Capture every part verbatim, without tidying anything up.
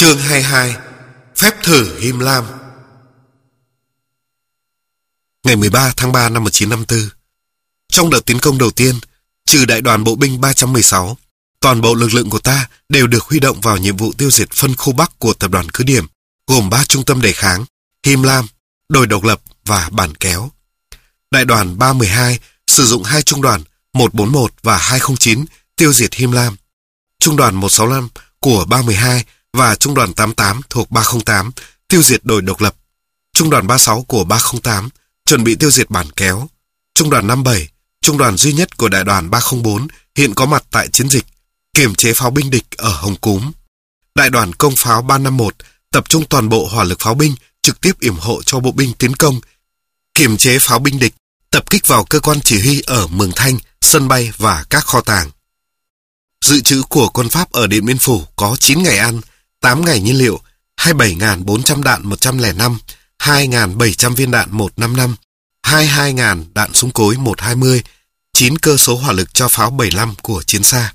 Chương hai mươi hai. Phép thử Him Lam. Ngày mười ba tháng ba năm một nghìn chín trăm năm mươi tư, trong đợt tiến công đầu tiên, trừ đại đoàn bộ binh ba trăm mười sáu, toàn bộ lực lượng của ta đều được huy động vào nhiệm vụ tiêu diệt phân khu Bắc của tập đoàn cứ điểm, gồm ba trung tâm đề kháng, Him Lam, đồi độc lập và bản kéo. Đại đoàn ba một hai sử dụng hai trung đoàn một bốn một và hai không chín tiêu diệt Him Lam. Trung đoàn một sáu năm của ba một hai và trung đoàn tám tám thuộc ba không tám tiêu diệt đồi độc lập. Trung đoàn ba sáu của ba không tám chuẩn bị tiêu diệt bản kéo. Trung đoàn năm bảy, trung đoàn duy nhất của đại đoàn ba không bốn hiện có mặt tại chiến dịch, kiểm chế pháo binh địch ở Hồng Cúm. Đại đoàn công pháo ba năm một tập trung toàn bộ hỏa lực pháo binh trực tiếp yểm hộ cho bộ binh tiến công, kiểm chế pháo binh địch, tập kích vào cơ quan chỉ huy ở Mường Thanh, sân bay và các kho tàng. Dự trữ của quân Pháp ở Điện Biên Phủ có chín ngày ăn, tám ngày nhiên liệu, hai mươi bảy nghìn bốn trăm đạn một trăm lẻ năm, hai nghìn bảy trăm viên đạn một năm năm, hai mươi hai nghìn đạn súng cối một hai mươi, chín cơ số hỏa lực cho pháo bảy mươi lăm của chiến xa.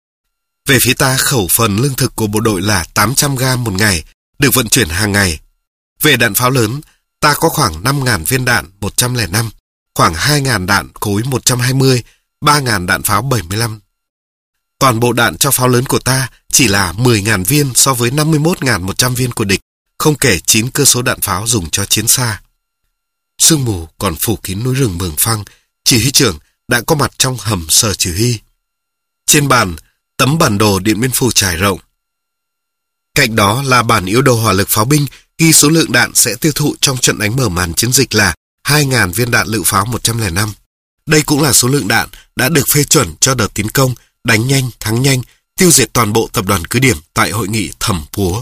Về phía ta, khẩu phần lương thực của bộ đội là tám trăm gam một ngày, được vận chuyển hàng ngày. Về đạn pháo lớn, ta có khoảng năm nghìn viên đạn một trăm lẻ năm, khoảng hai nghìn đạn cối một trăm hai mươi, ba nghìn đạn pháo bảy mươi lăm. Toàn bộ đạn cho pháo lớn của ta chỉ là mười nghìn viên so với năm mươi mốt nghìn một trăm viên của địch, không kể chín cơ số đạn pháo dùng cho chiến xa. Sương mù còn phủ kín núi rừng Mường Phăng, chỉ huy trưởng đã có mặt trong hầm sở chỉ huy. Trên bàn, tấm bản đồ Điện Biên Phủ trải rộng. Cạnh đó là bản yếu đồ hỏa lực pháo binh ghi số lượng đạn sẽ tiêu thụ trong trận đánh mở màn chiến dịch là hai nghìn viên đạn lựu pháo một trăm lẻ năm. Đây cũng là số lượng đạn đã được phê chuẩn cho đợt tiến công đánh nhanh, thắng nhanh, tiêu diệt toàn bộ tập đoàn cứ điểm tại hội nghị Thẩm Púa.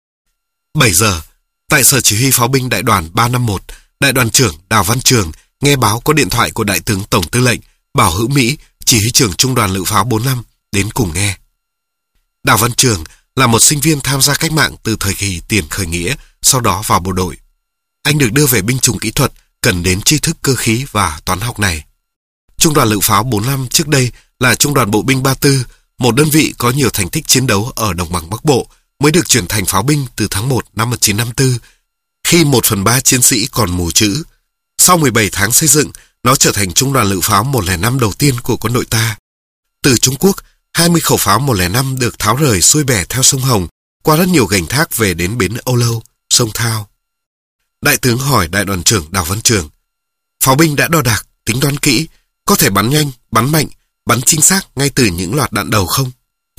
bảy giờ, tại sở chỉ huy pháo binh đại đoàn ba năm một, đại đoàn trưởng Đào Văn Trường nghe báo có điện thoại của đại tướng tổng tư lệnh Bảo Hữu Mỹ, chỉ huy trưởng trung đoàn lựu pháo bốn mươi lăm, đến cùng nghe. Đào Văn Trường là một sinh viên tham gia cách mạng từ thời kỳ tiền khởi nghĩa, sau đó vào bộ đội. Anh được đưa về binh chủng kỹ thuật, cần đến tri thức cơ khí và toán học này. Trung đoàn lựu pháo bốn mươi lăm trước đây là trung đoàn bộ binh ba tư, một đơn vị có nhiều thành tích chiến đấu ở đồng bằng Bắc Bộ, mới được chuyển thành pháo binh từ tháng một năm một nghìn chín trăm năm mươi tư, khi một phần ba chiến sĩ còn mù chữ. Sau mười bảy tháng xây dựng, nó trở thành trung đoàn lựu pháo một không năm đầu tiên của quân đội ta. Từ Trung Quốc, hai mươi khẩu pháo một không năm được tháo rời xuôi bè theo sông Hồng, qua rất nhiều gành thác về đến bến Âu Lâu, sông Thao. Đại tướng hỏi đại đoàn trưởng Đào Văn Trường, pháo binh đã đo đạc, tính toán kỹ, có thể bắn nhanh, bắn mạnh, bắn chính xác ngay từ những loạt đạn đầu không?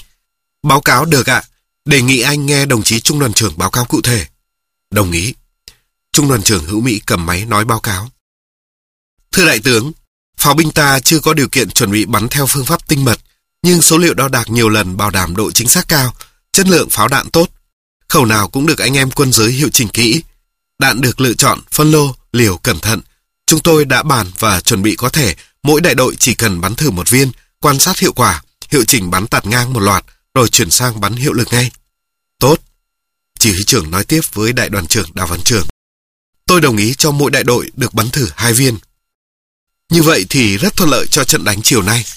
Báo cáo được ạ. Đề nghị anh nghe đồng chí trung đoàn trưởng báo cáo cụ thể. Đồng ý. Trung đoàn trưởng Hữu Mỹ cầm máy nói báo cáo. Thưa đại tướng, pháo binh ta chưa có điều kiện chuẩn bị bắn theo phương pháp tinh mật, nhưng số liệu đo đạc nhiều lần bảo đảm độ chính xác cao, chất lượng pháo đạn tốt. Khẩu nào cũng được anh em quân giới hiệu chỉnh kỹ. Đạn được lựa chọn, phân lô, liều cẩn thận. Chúng tôi đã bàn và chuẩn bị có thể mỗi đại đội chỉ cần bắn thử một viên, quan sát hiệu quả, hiệu chỉnh bắn tạt ngang một loạt, rồi chuyển sang bắn hiệu lực ngay. Tốt. Chỉ huy trưởng nói tiếp với đại đoàn trưởng Đào Văn Trường. Tôi đồng ý cho mỗi đại đội được bắn thử hai viên. Như vậy thì rất thuận lợi cho trận đánh chiều nay.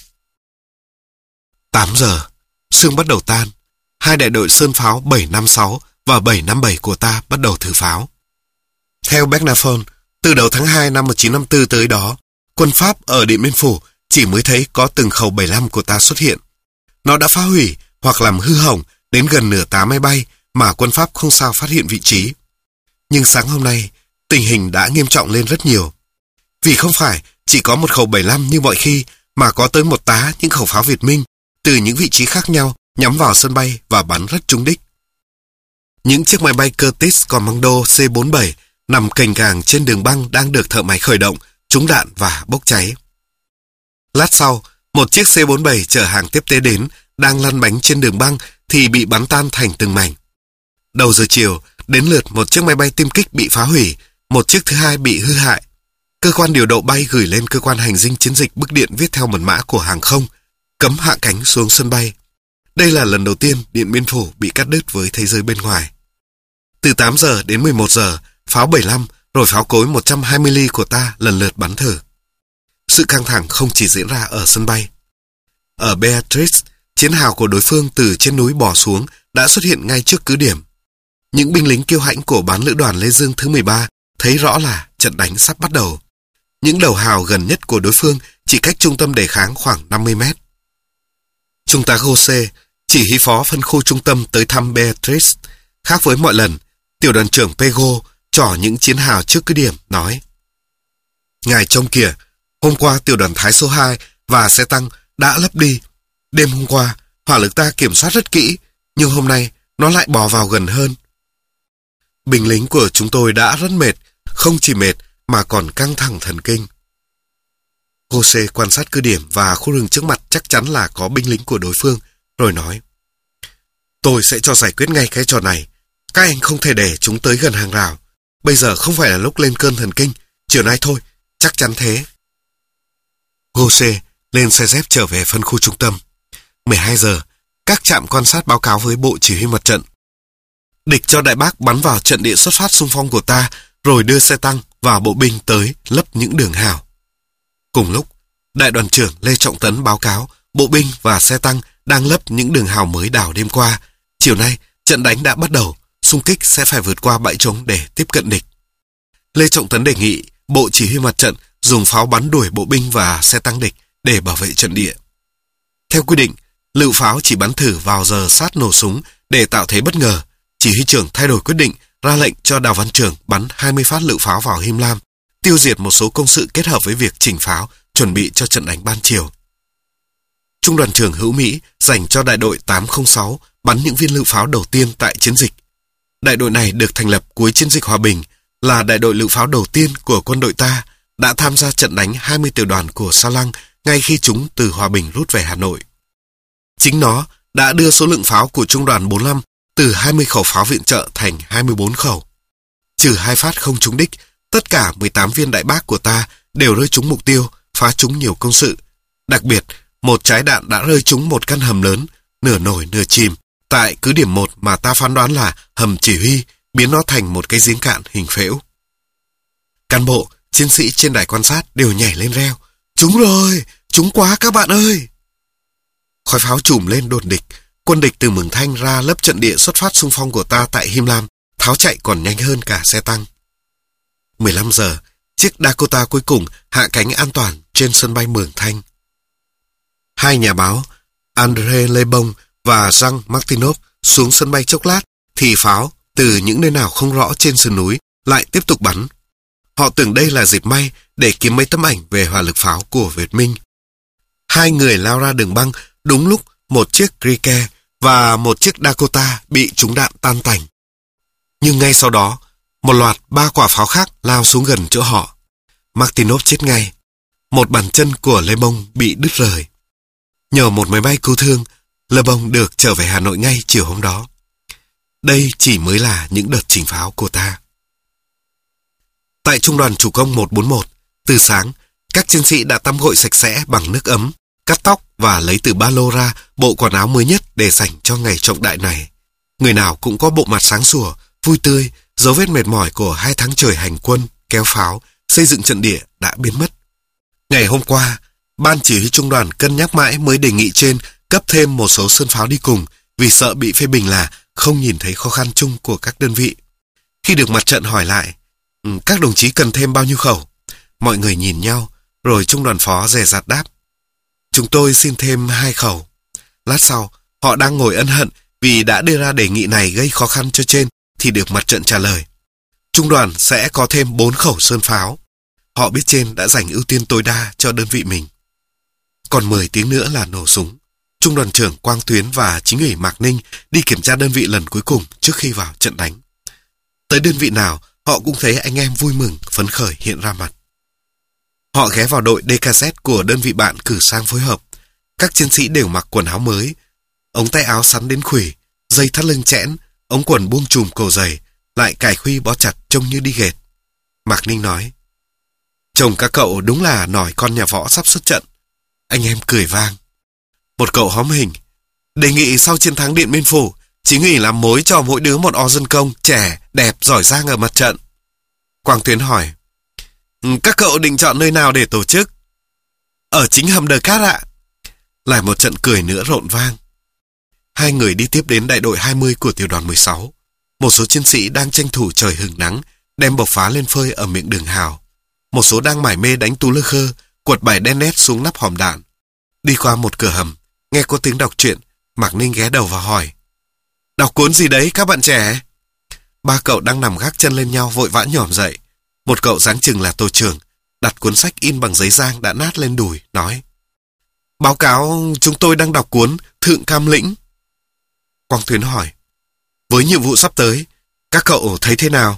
tám giờ, sương bắt đầu tan. Hai đại đội sơn pháo bảy năm sáu và bảy năm bảy của ta bắt đầu thử pháo. Theo Bernaphone, từ đầu tháng hai năm một nghìn chín trăm năm mươi tư tới đó, quân Pháp ở Điện Biên Phủ chỉ mới thấy có từng khẩu bảy mươi lăm của ta xuất hiện. Nó đã phá hủy hoặc làm hư hỏng đến gần nửa tá máy bay mà quân Pháp không sao phát hiện vị trí. Nhưng sáng hôm nay, tình hình đã nghiêm trọng lên rất nhiều. Vì không phải chỉ có một khẩu bảy mươi lăm như mọi khi, mà có tới một tá những khẩu pháo Việt Minh từ những vị trí khác nhau nhắm vào sân bay và bắn rất trúng đích. Những chiếc máy bay Curtiss Commando C bốn mươi bảy nằm cành càng trên đường băng đang được thợ máy khởi động, trúng đạn và bốc cháy. Lát sau, một chiếc C bốn mươi bảy chở hàng tiếp tế đến, đang lăn bánh trên đường băng thì bị bắn tan thành từng mảnh. Đầu giờ chiều, đến lượt một chiếc máy bay tiêm kích bị phá hủy, một chiếc thứ hai bị hư hại. Cơ quan điều độ bay gửi lên cơ quan hành dinh chiến dịch bức điện viết theo mật mã của hàng không, cấm hạ cánh xuống sân bay. Đây là lần đầu tiên Điện Biên Phủ bị cắt đứt với thế giới bên ngoài. Từ tám giờ đến mười một giờ, pháo bảy mươi lăm rồi pháo cối một trăm hai mươi ly của ta lần lượt bắn thử. Sự căng thẳng không chỉ diễn ra ở sân bay. Ở Beatrice, chiến hào của đối phương từ trên núi bò xuống đã xuất hiện ngay trước cứ điểm. Những binh lính kiêu hãnh của bán lữ đoàn Lê Dương thứ mười ba thấy rõ là trận đánh sắp bắt đầu. Những đầu hào gần nhất của đối phương chỉ cách trung tâm đề kháng khoảng năm mươi mét. Trung tá Jose, chỉ huy phó phân khu trung tâm tới thăm Beatrice. Khác với mọi lần, tiểu đoàn trưởng Pego trỏ những chiến hào trước cứ điểm, nói: Ngài trông kìa, hôm qua tiểu đoàn Thái số hai và xe tăng đã lấp đi. Đêm hôm qua, hỏa lực ta kiểm soát rất kỹ, nhưng hôm nay nó lại bò vào gần hơn. Binh lính của chúng tôi đã rất mệt, không chỉ mệt mà còn căng thẳng thần kinh. Jose quan sát cứ điểm và khu rừng trước mặt chắc chắn là có binh lính của đối phương, rồi nói: Tôi sẽ cho giải quyết ngay cái trò này. Các anh không thể để chúng tới gần hàng rào. Bây giờ không phải là lúc lên cơn thần kinh, chiều nay thôi, chắc chắn thế. Jose lên xe dép trở về phân khu trung tâm. mười hai giờ, các trạm quan sát báo cáo với bộ chỉ huy mặt trận. Địch cho Đại Bác bắn vào trận địa xuất phát xung phong của ta, rồi đưa xe tăng và bộ binh tới lấp những đường hào. Cùng lúc, đại đoàn trưởng Lê Trọng Tấn báo cáo bộ binh và xe tăng đang lấp những đường hào mới đào đêm qua. Chiều nay, trận đánh đã bắt đầu, xung kích sẽ phải vượt qua bãi trống để tiếp cận địch. Lê Trọng Tấn đề nghị bộ chỉ huy mặt trận dùng pháo bắn đuổi bộ binh và xe tăng địch để bảo vệ trận địa. Theo quy định, lựu pháo chỉ bắn thử vào giờ sát nổ súng để tạo thế bất ngờ. Chỉ huy trưởng thay đổi quyết định, ra lệnh cho Đào Văn Trường bắn hai mươi phát lựu pháo vào Him Lam, tiêu diệt một số công sự kết hợp với việc chỉnh pháo, chuẩn bị cho trận đánh ban chiều. Trung đoàn trưởng Hữu Mỹ dành cho đại đội tám không sáu bắn những viên lựu pháo đầu tiên tại chiến dịch. Đại đội này được thành lập cuối chiến dịch hòa bình, là đại đội lựu pháo đầu tiên của quân đội ta, đã tham gia trận đánh hai mươi tiểu đoàn của Sa Lăng ngay khi chúng từ Hòa Bình rút về Hà Nội. Chính nó đã đưa số lượng pháo của trung đoàn bốn mươi lăm từ hai mươi khẩu pháo viện trợ thành hai mươi bốn khẩu. Trừ hai phát không trúng đích, tất cả mười tám viên Đại Bác của ta đều rơi trúng mục tiêu, phá trúng nhiều công sự. Đặc biệt, một trái đạn đã rơi trúng một căn hầm lớn, nửa nổi nửa chìm, tại cứ điểm một mà ta phán đoán là hầm chỉ huy, biến nó thành một cái giếng cạn hình phễu. Cán bộ, chiến sĩ trên đài quan sát đều nhảy lên reo: Trúng rồi, trúng quá các bạn ơi! Khói pháo trùm lên đồn địch, quân địch từ Mường Thanh ra lấp trận địa xuất phát xung phong của ta tại Him Lam, tháo chạy còn nhanh hơn cả xe tăng. mười lăm giờ, chiếc Dakota cuối cùng hạ cánh an toàn trên sân bay Mường Thanh. Hai nhà báo, André Lebon và Jean Martinov xuống sân bay chốc lát, thì pháo từ những nơi nào không rõ trên sườn núi lại tiếp tục bắn. Họ tưởng đây là dịp may để kiếm mấy tấm ảnh về hỏa lực pháo của Việt Minh. Hai người lao ra đường băng đúng lúc một chiếc Grike và một chiếc Dakota bị trúng đạn tan tành. Nhưng ngay sau đó, một loạt ba quả pháo khác lao xuống gần chỗ họ. Martinov chết ngay. Một bàn chân của Le Bon bị đứt rời. Nhờ một máy bay cứu thương, Le Bon được trở về Hà Nội ngay chiều hôm đó. Đây chỉ mới là những đợt chỉnh pháo của ta. Tại trung đoàn chủ công một bốn một, từ sáng, các chiến sĩ đã tắm gội sạch sẽ bằng nước ấm, cắt tóc và lấy từ ba lô ra bộ quần áo mới nhất để dành cho ngày trọng đại này. Người nào cũng có bộ mặt sáng sủa, vui tươi, dấu vết mệt mỏi của hai tháng trời hành quân, kéo pháo, xây dựng trận địa đã biến mất. Ngày hôm qua, ban chỉ huy trung đoàn cân nhắc mãi mới đề nghị trên cấp thêm một số sơn pháo đi cùng, vì sợ bị phê bình là không nhìn thấy khó khăn chung của các đơn vị. Khi được mặt trận hỏi lại, các đồng chí cần thêm bao nhiêu khẩu? Mọi người nhìn nhau, rồi trung đoàn phó dè dặt đáp: Chúng tôi xin thêm hai khẩu. Lát sau, họ đang ngồi ân hận vì đã đưa ra đề nghị này gây khó khăn cho trên, thì được mặt trận trả lời: Trung đoàn sẽ có thêm bốn khẩu sơn pháo. Họ biết trên đã dành ưu tiên tối đa cho đơn vị mình. Còn mười tiếng nữa là nổ súng. Trung đoàn trưởng Quang Tuyến và chính ủy Mạc Ninh đi kiểm tra đơn vị lần cuối cùng trước khi vào trận đánh. Tới đơn vị nào, họ cũng thấy anh em vui mừng, phấn khởi hiện ra mặt. Họ ghé vào đội đê ca zét của đơn vị bạn cử sang phối hợp. Các chiến sĩ đều mặc quần áo mới, ống tay áo sắn đến khuỷu, dây thắt lưng chẽn, ống quần buông trùm cổ dày, lại cài khuy bó chặt trông như đi ghệt. Mạc Ninh nói: Chồng các cậu đúng là nòi con nhà võ sắp xuất trận. Anh em cười vang. Một cậu hóm hình: Đề nghị sau chiến thắng Điện Biên Phủ, chính ủy làm mối cho mỗi đứa một o dân công, trẻ, đẹp, giỏi giang ở mặt trận. Quang Tuyến hỏi: Các cậu định chọn nơi nào để tổ chức? Ở chính hầm Đờ Cát ạ. Lại một trận cười nữa rộn vang. Hai người đi tiếp đến đại đội hai mươi của tiểu đoàn mười sáu. Một số chiến sĩ đang tranh thủ trời hừng nắng, đem bộc phá lên phơi ở miệng đường hào. Một số đang mải mê đánh tú lơ khơ, quật bài đen nét xuống nắp hòm đạn. Đi qua một cửa hầm, nghe có tiếng đọc truyện, Mạc Ninh ghé đầu và hỏi: "Đọc cuốn gì đấy các bạn trẻ?" Ba cậu đang nằm gác chân lên nhau vội vã nhổm dậy. Một cậu dáng chừng là tổ trưởng, đặt cuốn sách in bằng giấy giang đã nát lên đùi, nói: "Báo cáo, chúng tôi đang đọc cuốn Thượng Cam Lĩnh." Quang Tuyến hỏi: "Với nhiệm vụ sắp tới, các cậu thấy thế nào?"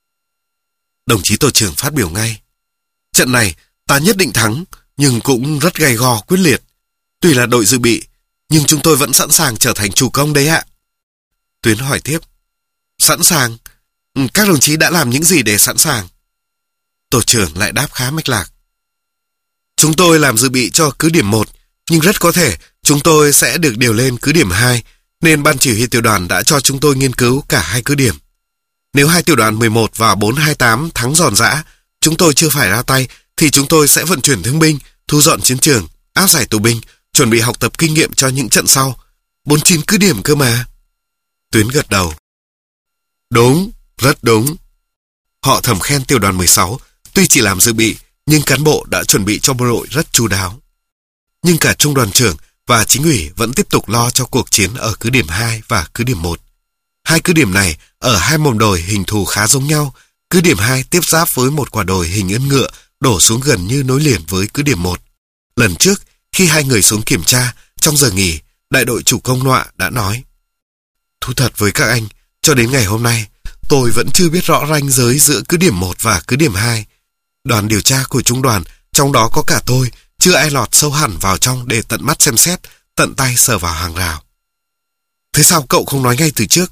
Đồng chí tổ trưởng phát biểu ngay: "Trận này ta nhất định thắng, nhưng cũng rất gay go quyết liệt. Tuy là đội dự bị, nhưng chúng tôi vẫn sẵn sàng trở thành chủ công đấy ạ." Tuyến hỏi tiếp: "Sẵn sàng? Các đồng chí đã làm những gì để sẵn sàng?" Tổ trưởng lại đáp khá mạch lạc: "Chúng tôi làm dự bị cho cứ điểm một, nhưng rất có thể chúng tôi sẽ được điều lên cứ điểm hai, nên ban chỉ huy tiểu đoàn đã cho chúng tôi nghiên cứu cả hai cứ điểm. Nếu hai tiểu đoàn mười một và bốn hai tám thắng giòn giã, chúng tôi chưa phải ra tay, thì chúng tôi sẽ vận chuyển thương binh, thu dọn chiến trường, áp giải tù binh, chuẩn bị học tập kinh nghiệm cho những trận sau. bốn chín cứ điểm cơ mà." Tuyến gật đầu: "Đúng, rất đúng." Họ thầm khen tiểu đoàn mười sáu, tuy chỉ làm dự bị, nhưng cán bộ đã chuẩn bị cho bộ đội rất chu đáo. Nhưng cả trung đoàn trưởng và chính ủy vẫn tiếp tục lo cho cuộc chiến ở cứ điểm hai và cứ điểm một. Hai cứ điểm này ở hai mồm đồi hình thù khá giống nhau. Cứ điểm hai tiếp giáp với một quả đồi hình ươn ngựa đổ xuống gần như nối liền với cứ điểm một. Lần trước, khi hai người xuống kiểm tra, trong giờ nghỉ, đại đội chủ công Nọa đã nói: "Thú thật với các anh, cho đến ngày hôm nay, tôi vẫn chưa biết rõ ranh giới giữa cứ điểm một và cứ điểm hai. Đoàn điều tra của trung đoàn, trong đó có cả tôi, chưa ai lọt sâu hẳn vào trong để tận mắt xem xét, tận tay sờ vào hàng rào." "Thế sao cậu không nói ngay từ trước?"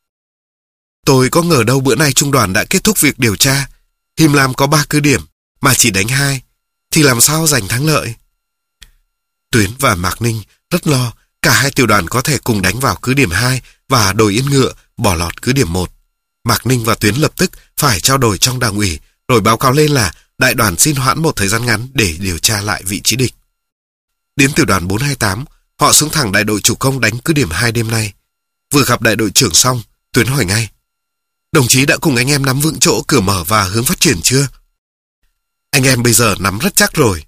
"Tôi có ngờ đâu bữa nay trung đoàn đã kết thúc việc điều tra. Him Lam có ba cứ điểm, mà chỉ đánh hai, thì làm sao giành thắng lợi?" Tuyến và Mạc Ninh rất lo cả hai tiểu đoàn có thể cùng đánh vào cứ điểm hai và đồi yên ngựa bỏ lọt cứ điểm một. Mạc Ninh và Tuyến lập tức phải trao đổi trong đảng ủy, rồi báo cáo lên là đại đoàn xin hoãn một thời gian ngắn để điều tra lại vị trí địch. Đến tiểu đoàn bốn hai tám, họ xuống thẳng đại đội chủ công đánh cứ điểm hai đêm nay. Vừa gặp đại đội trưởng xong, Tuyến hỏi ngay: "Đồng chí đã cùng anh em nắm vững chỗ cửa mở và hướng phát triển chưa?" "Anh em bây giờ nắm rất chắc rồi."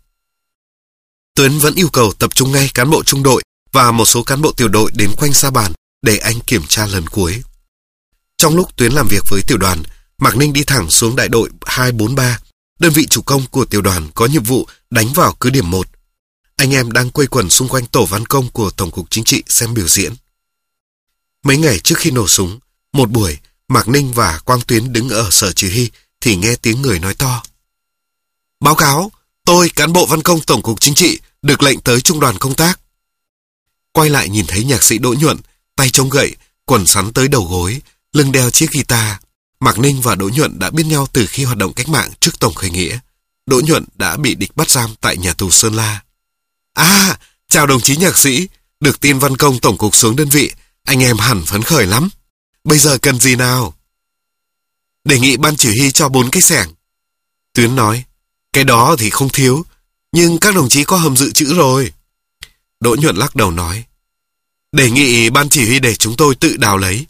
Tuyến vẫn yêu cầu tập trung ngay cán bộ trung đội và một số cán bộ tiểu đội đến quanh sa bàn để anh kiểm tra lần cuối. Trong lúc Tuyến làm việc với tiểu đoàn, Mạc Ninh đi thẳng xuống đại đội hai bốn ba, đơn vị chủ công của tiểu đoàn có nhiệm vụ đánh vào cứ điểm một. Anh em đang quây quần xung quanh tổ văn công của Tổng cục Chính trị xem biểu diễn. Mấy ngày trước khi nổ súng, một buổi, Mạc Ninh và Quang Tuyến đứng ở sở chỉ huy thì nghe tiếng người nói to: "Báo cáo, tôi, cán bộ văn công Tổng cục Chính trị, được lệnh tới trung đoàn công tác." Quay lại nhìn thấy nhạc sĩ Đỗ Nhuận, tay chống gậy, quần sắn tới đầu gối, lưng đeo chiếc guitar. Mạc Ninh và Đỗ Nhuận đã biết nhau từ khi hoạt động cách mạng trước tổng khởi nghĩa. Đỗ Nhuận đã bị địch bắt giam tại nhà tù Sơn La. "À, chào đồng chí nhạc sĩ, được tin văn công tổng cục xuống đơn vị, anh em hẳn phấn khởi lắm. Bây giờ cần gì nào?" "Đề nghị ban chỉ huy cho bốn cái xẻng." Tuyến nói: "Cái đó thì không thiếu, nhưng các đồng chí có hầm dự trữ rồi." Đỗ Nhuận lắc đầu nói: "Đề nghị ban chỉ huy để chúng tôi tự đào lấy."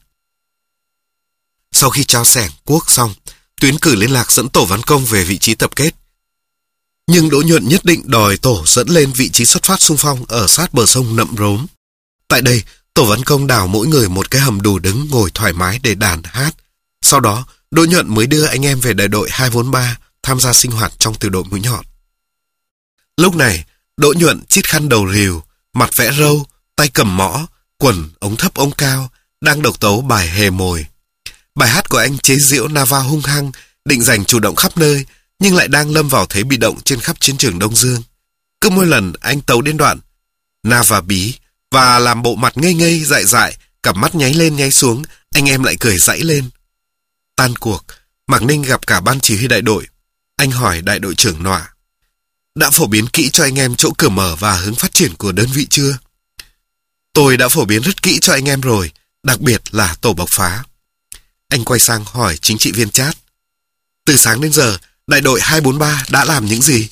Sau khi trao xẻng, cuốc xong, Tuyến cử liên lạc dẫn tổ văn công về vị trí tập kết. Nhưng Đỗ Nhuận nhất định đòi tổ dẫn lên vị trí xuất phát xung phong ở sát bờ sông Nậm Rốm. Tại đây, tổ văn công đào mỗi người một cái hầm đủ đứng ngồi thoải mái để đàn hát. Sau đó, Đỗ Nhuận mới đưa anh em về đại đội hai bốn ba tham gia sinh hoạt trong tiểu đội mũi nhọn. Lúc này, Đỗ Nhuận chít khăn đầu rìu, mặt vẽ râu, tay cầm mõ, quần ống thấp ống cao, đang độc tấu bài Hề Mồi. Bài hát của anh chế giễu Nava hung hăng, định giành chủ động khắp nơi, nhưng lại đang lâm vào thế bị động trên khắp chiến trường Đông Dương. Cứ mỗi lần anh tấu đến đoạn Nava bí và làm bộ mặt ngây ngây dại dại, cặp mắt nháy lên nháy xuống, anh em lại cười rãy lên. Tan cuộc, Mạc Ninh gặp cả ban chỉ huy đại đội. Anh hỏi đại đội trưởng Nọa: "Đã phổ biến kỹ cho anh em chỗ cửa mở và hướng phát triển của đơn vị chưa?" "Tôi đã phổ biến rất kỹ cho anh em rồi, đặc biệt là tổ bộc phá." Anh quay sang hỏi chính trị viên Chát: "Từ sáng đến giờ, đại đội hai bốn ba đã làm những gì?"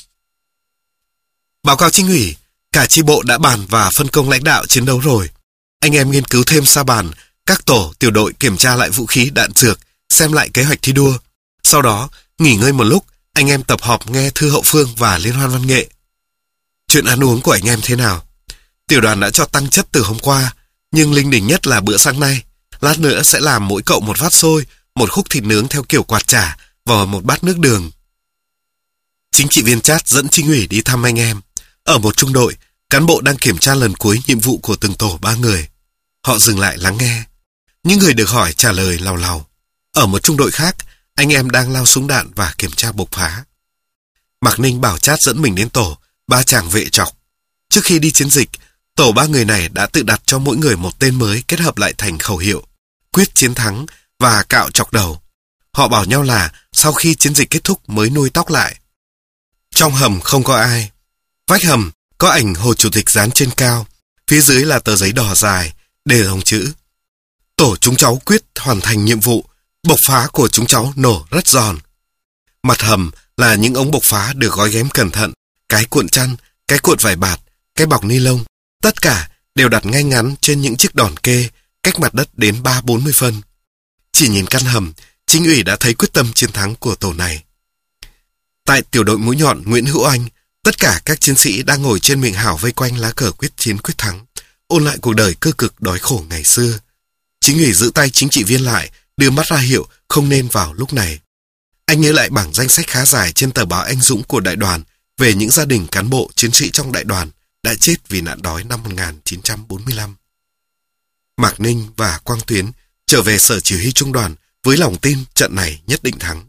"Báo cáo chính ủy, cả chi bộ đã bàn và phân công lãnh đạo chiến đấu rồi. Anh em nghiên cứu thêm sa bàn, Các tổ, tiểu đội kiểm tra lại vũ khí, đạn dược, xem lại kế hoạch thi đua. Sau đó, nghỉ ngơi một lúc, anh em tập họp nghe thư hậu phương và liên hoan văn nghệ. Chuyện ăn uống của anh em thế nào? Tiểu đoàn đã cho tăng chất từ hôm qua, nhưng linh đình nhất là bữa sáng nay. Lát nữa sẽ làm mỗi cậu một phát xôi, một khúc thịt nướng theo kiểu quạt chả và một bát nước đường. Chính trị viên Chát dẫn Chính ủy đi thăm anh em. Ở một trung đội, cán bộ đang kiểm tra lần cuối nhiệm vụ của từng tổ ba người. Họ dừng lại lắng nghe. Những người được hỏi trả lời lào lào. Ở một trung đội khác, anh em đang lao súng đạn và kiểm tra bộc phá. Mạc Ninh bảo Chát dẫn mình đến tổ ba chàng vệ trọc. Trước khi đi chiến dịch, tổ ba người này đã tự đặt cho mỗi người một tên mới kết hợp lại thành khẩu hiệu quyết chiến thắng và cạo chọc đầu. Họ bảo nhau là sau khi chiến dịch kết thúc mới nuôi tóc lại. Trong hầm không có ai. Vách hầm có ảnh Hồ Chủ tịch dán trên cao, phía dưới là tờ giấy đỏ dài, để dòng chữ: tổ chúng cháu quyết hoàn thành nhiệm vụ, bộc phá của chúng cháu nổ rất giòn. Mặt hầm là những ống bộc phá được gói ghém cẩn thận, cái cuộn chăn, cái cuộn vải bạt, cái bọc ni lông, tất cả đều đặt ngay ngắn trên những chiếc đòn kê, cách mặt đất đến ba bốn mươi phân. Chỉ nhìn căn hầm, Chính ủy đã thấy quyết tâm chiến thắng của tổ này. Tại tiểu đội mũi nhọn Nguyễn Hữu Anh, tất cả các chiến sĩ đang ngồi trên miệng hào vây quanh lá cờ quyết chiến quyết thắng, ôn lại cuộc đời cơ cực đói khổ ngày xưa. Chính ủy giữ tay chính trị viên lại, đưa mắt ra hiệu không nên vào lúc này. Anh nhớ lại bảng danh sách khá dài trên tờ báo anh dũng của đại đoàn về những gia đình cán bộ chiến sĩ trong đại đoàn đã chết vì nạn đói năm một nghìn chín trăm bốn mươi lăm. Mạc Ninh và Quang Tuyến trở về sở chỉ huy trung đoàn với lòng tin trận này nhất định thắng.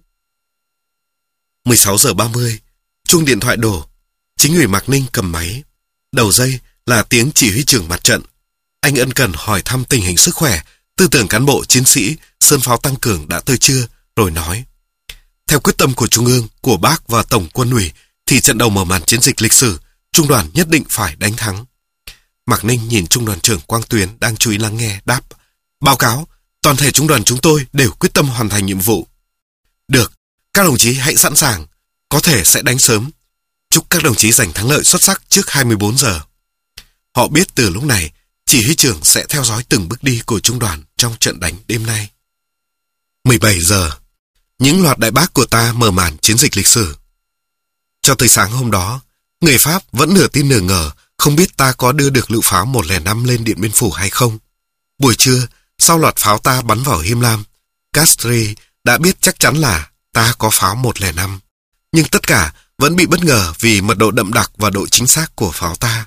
mười sáu giờ ba mươi, chuông điện thoại đổ. Chính ủy Mạc Ninh cầm máy. Đầu dây là tiếng chỉ huy trưởng mặt trận. Anh ân cần hỏi thăm tình hình sức khỏe, tư tưởng cán bộ chiến sĩ, sơn pháo tăng cường đã tới chưa, rồi nói: theo quyết tâm của Trung ương, của Bác và Tổng quân ủy, thì trận đầu mở màn chiến dịch lịch sử, trung đoàn nhất định phải đánh thắng. Mạc Ninh nhìn trung đoàn trưởng Quang Tuyến đang chú ý lắng nghe, đáp: báo cáo, toàn thể trung đoàn chúng tôi đều quyết tâm hoàn thành nhiệm vụ. Được, các đồng chí hãy sẵn sàng, có thể sẽ đánh sớm. Chúc các đồng chí giành thắng lợi xuất sắc trước hai mươi bốn giờ. Họ biết từ lúc này, chỉ huy trưởng sẽ theo dõi từng bước đi của trung đoàn trong trận đánh đêm nay. mười bảy giờ, những loạt đại bác của ta mở màn chiến dịch lịch sử. Cho tới sáng hôm đó, người Pháp vẫn nửa tin nửa ngờ, không biết ta có đưa được lựu pháo một không năm lên Điện Biên Phủ hay không. Buổi trưa, sau loạt pháo ta bắn vào Him Lam, Castries đã biết chắc chắn là ta có pháo một không năm. Nhưng tất cả vẫn bị bất ngờ vì mật độ đậm đặc và độ chính xác của pháo ta.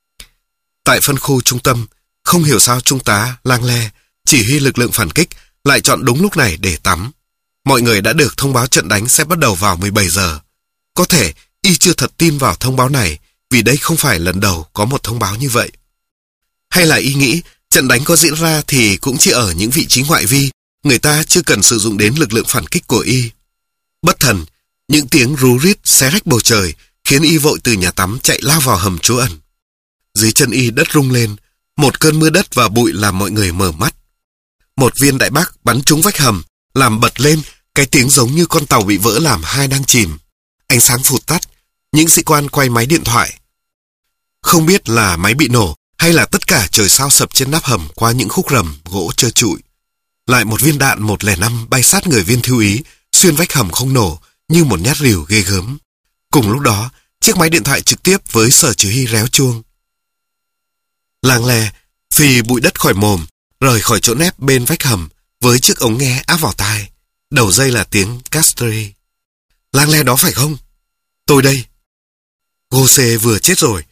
Tại phân khu trung tâm, không hiểu sao Trung tá Lang Le, chỉ huy lực lượng phản kích, lại chọn đúng lúc này để tắm. Mọi người đã được thông báo trận đánh sẽ bắt đầu vào mười bảy giờ. Có thể y chưa thật tin vào thông báo này, vì đây không phải lần đầu có một thông báo như vậy. Hay là y nghĩ trận đánh có diễn ra thì cũng chỉ ở những vị trí ngoại vi, người ta chưa cần sử dụng đến lực lượng phản kích của y. Bất thần, những tiếng rú rít xé rách bầu trời khiến y vội từ nhà tắm chạy lao vào hầm trú ẩn. Dưới chân y đất rung lên, một cơn mưa đất và bụi làm mọi người mở mắt. Một viên đại bác bắn trúng vách hầm, làm bật lên cái tiếng giống như con tàu bị vỡ làm hai đang chìm. Ánh sáng phụt tắt, những sĩ quan quay máy điện thoại. Không biết là máy bị nổ hay là tất cả trời sao sập trên nắp hầm qua những khúc rầm gỗ trơ trụi. Lại một viên đạn một không năm bay sát người viên thiếu úy, xuyên vách hầm không nổ như một nhát rìu ghê gớm. Cùng lúc đó, chiếc máy điện thoại trực tiếp với sở chỉ huy réo chuông. Lang Le phì bụi đất khỏi mồm, rời khỏi chỗ nép bên vách hầm với chiếc ống nghe áp vào tai. Đầu dây là tiếng Castries. Lang Le đó phải không? Tôi đây. Gose vừa chết rồi.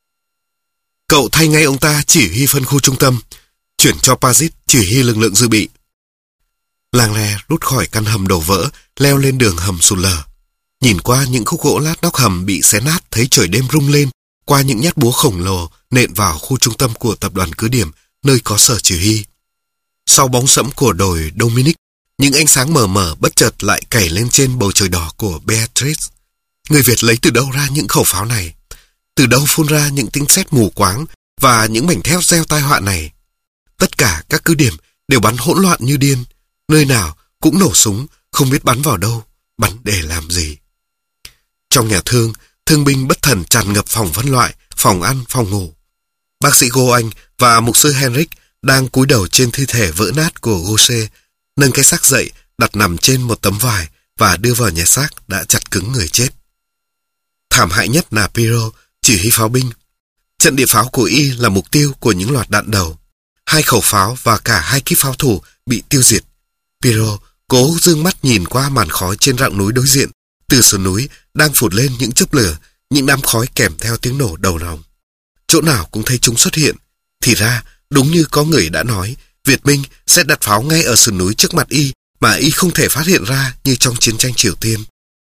Cậu thay ngay ông ta chỉ huy phân khu trung tâm, chuyển cho Pazit chỉ huy lực lượng dự bị. Lang Le rút khỏi căn hầm đổ vỡ, leo lên đường hầm sụt lở. Nhìn qua những khúc gỗ lát nóc hầm bị xé nát, thấy trời đêm rung lên qua những nhát búa khổng lồ nện vào khu trung tâm của tập đoàn cứ điểm, nơi có sở chỉ huy. Sau bóng sẫm của đồi Dominic, những ánh sáng mờ mờ bất chợt lại cày lên trên bầu trời đỏ của Beatrice. Người Việt lấy từ đâu ra những khẩu pháo này? Từ đâu phun ra những tiếng sét mù quáng và những mảnh thép gieo tai họa này? Tất cả các cứ điểm đều bắn hỗn loạn như điên. Nơi nào cũng nổ súng, không biết bắn vào đâu, bắn để làm gì. Trong nhà thương, thương binh bất thần tràn ngập phòng phân loại, phòng ăn, phòng ngủ. Bác sĩ Go Anh và mục sư Henrik đang cúi đầu trên thi thể vỡ nát của Gaucher, nâng cái xác dậy, đặt nằm trên một tấm vải và đưa vào nhà xác đã chặt cứng người chết. Thảm hại nhất là Pirot, chỉ huy pháo binh. Trận địa pháo của y là mục tiêu của những loạt đạn đầu. Hai khẩu pháo và cả hai kíp pháo thủ bị tiêu diệt. Pirot cố dương mắt nhìn qua màn khói trên rặng núi đối diện. Từ sườn núi đang phụt lên những chớp lửa, những đám khói kèm theo tiếng nổ đầu nòng. Chỗ nào cũng thấy chúng xuất hiện. Thì ra, đúng như có người đã nói, Việt Minh sẽ đặt pháo ngay ở sườn núi trước mặt y mà y không thể phát hiện ra như trong chiến tranh Triều Tiên.